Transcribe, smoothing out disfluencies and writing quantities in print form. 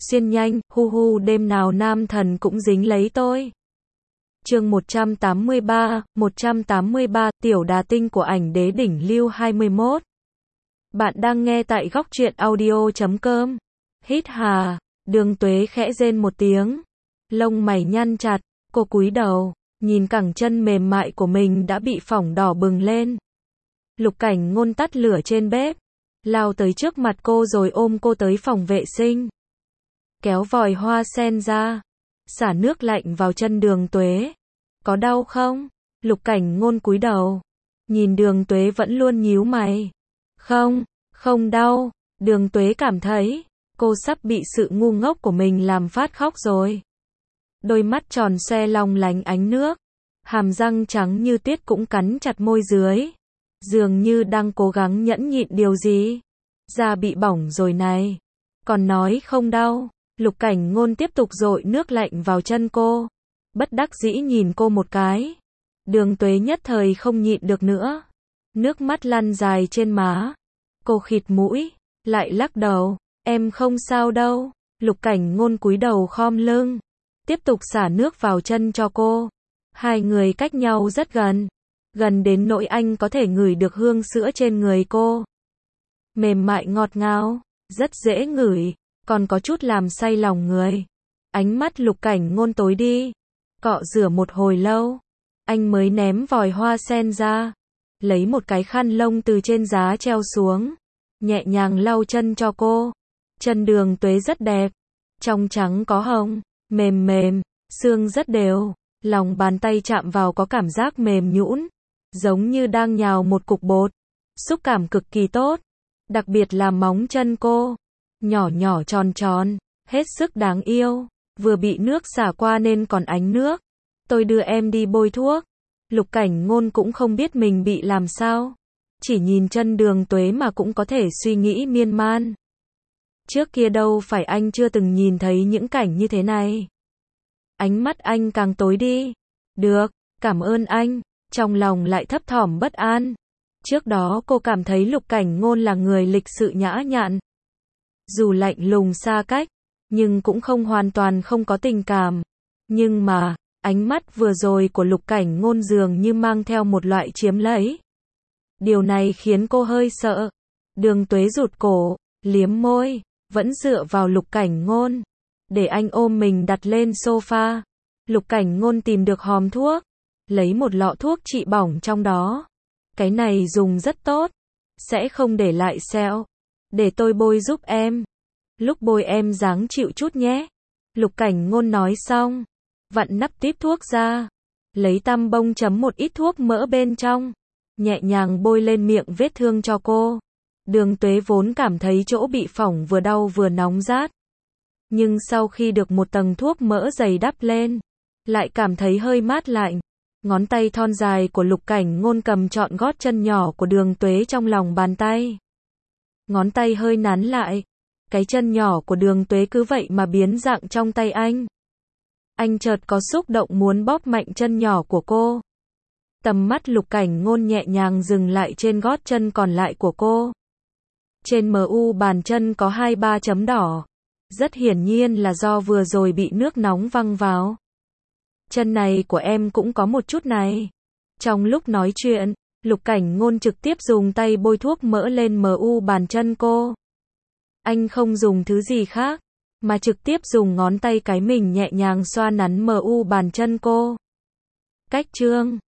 xuyên nhanh, hu hu đêm nào nam thần cũng dính lấy tôi. Chương 183, tiểu đà tinh của ảnh đế đỉnh lưu 21. Bạn đang nghe tại góc truyện audio.com. Hít hà, Đường Tuế khẽ rên một tiếng. Lông mày nhăn chặt, cô cúi đầu, nhìn cẳng chân mềm mại của mình đã bị phỏng đỏ bừng lên. Lục Cảnh Ngôn tắt lửa trên bếp, lao tới trước mặt cô rồi ôm cô tới phòng vệ sinh. Kéo vòi hoa sen ra, xả nước lạnh vào chân Đường Tuế. Có đau không? Lục Cảnh Ngôn cúi đầu, nhìn Đường Tuế vẫn luôn nhíu mày. Không đau. Đường Tuế cảm thấy, cô sắp bị sự ngu ngốc của mình làm phát khóc rồi. Đôi mắt tròn xoe long lánh ánh nước, hàm răng trắng như tuyết cũng cắn chặt môi dưới. Dường như đang cố gắng nhẫn nhịn điều gì. Da bị bỏng rồi này. Còn nói không đau. Lục Cảnh Ngôn tiếp tục dội nước lạnh vào chân cô. Bất đắc dĩ nhìn cô một cái. Đường Tuế nhất thời không nhịn được nữa. Nước mắt lăn dài trên má. Cô khịt mũi, lại lắc đầu. Em không sao đâu. Lục Cảnh Ngôn cúi đầu khom lưng, tiếp tục xả nước vào chân cho cô. Hai người cách nhau rất gần. Gần đến nỗi anh có thể ngửi được hương sữa trên người cô. Mềm mại ngọt ngào, rất dễ ngửi, còn có chút làm say lòng người. Ánh mắt Lục Cảnh Ngôn tối đi. Cọ rửa một hồi lâu, anh mới ném vòi hoa sen ra. Lấy một cái khăn lông từ trên giá treo xuống, nhẹ nhàng lau chân cho cô. Chân Đường Tuế rất đẹp, trong trắng có hồng, mềm mềm, xương rất đều. Lòng bàn tay chạm vào có cảm giác mềm nhũn, giống như đang nhào một cục bột. Xúc cảm cực kỳ tốt. Đặc biệt là móng chân cô, nhỏ nhỏ tròn tròn, hết sức đáng yêu. Vừa bị nước xả qua nên còn ánh nước. Tôi đưa em đi bôi thuốc. Lục Cảnh Ngôn cũng không biết mình bị làm sao. Chỉ nhìn chân Đường Tuế mà cũng có thể suy nghĩ miên man. Trước kia đâu phải anh chưa từng nhìn thấy những cảnh như thế này. Ánh mắt anh càng tối đi. Được, cảm ơn anh. Trong lòng lại thấp thỏm bất an. Trước đó cô cảm thấy Lục Cảnh Ngôn là người lịch sự nhã nhặn. Dù lạnh lùng xa cách, nhưng cũng không hoàn toàn không có tình cảm. Nhưng mà, ánh mắt vừa rồi của Lục Cảnh Ngôn dường như mang theo một loại chiếm lấy. Điều này khiến cô hơi sợ. Đường Tuế rụt cổ, liếm môi, vẫn dựa vào Lục Cảnh Ngôn, để anh ôm mình đặt lên sofa. Lục Cảnh Ngôn tìm được hòm thuốc, lấy một lọ thuốc trị bỏng trong đó. Cái này dùng rất tốt, sẽ không để lại sẹo. Để tôi bôi giúp em. Lúc bôi em ráng chịu chút nhé. Lục Cảnh Ngôn nói xong, vặn nắp típ thuốc ra, lấy tăm bông chấm một ít thuốc mỡ bên trong, nhẹ nhàng bôi lên miệng vết thương cho cô. Đường Tuế vốn cảm thấy chỗ bị phỏng vừa đau vừa nóng rát. Nhưng sau khi được một tầng thuốc mỡ dày đắp lên, lại cảm thấy hơi mát lạnh. Ngón tay thon dài của Lục Cảnh Ngôn cầm trọn gót chân nhỏ của Đường Tuế trong lòng bàn tay. Ngón tay hơi nắn lại. Cái chân nhỏ của Đường Tuế cứ vậy mà biến dạng trong tay anh. Anh chợt có xúc động muốn bóp mạnh chân nhỏ của cô. Tầm mắt Lục Cảnh Ngôn nhẹ nhàng dừng lại trên gót chân còn lại của cô. Trên mu bàn chân có 2-3 chấm đỏ. Rất hiển nhiên là do vừa rồi bị nước nóng văng vào. Chân này của em cũng có một chút này. Trong lúc nói chuyện, Lục Cảnh Ngôn trực tiếp dùng tay bôi thuốc mỡ lên mu bàn chân cô. Anh không dùng thứ gì khác, mà trực tiếp dùng ngón tay cái mình nhẹ nhàng xoa nắn mu bàn chân cô. Cách chương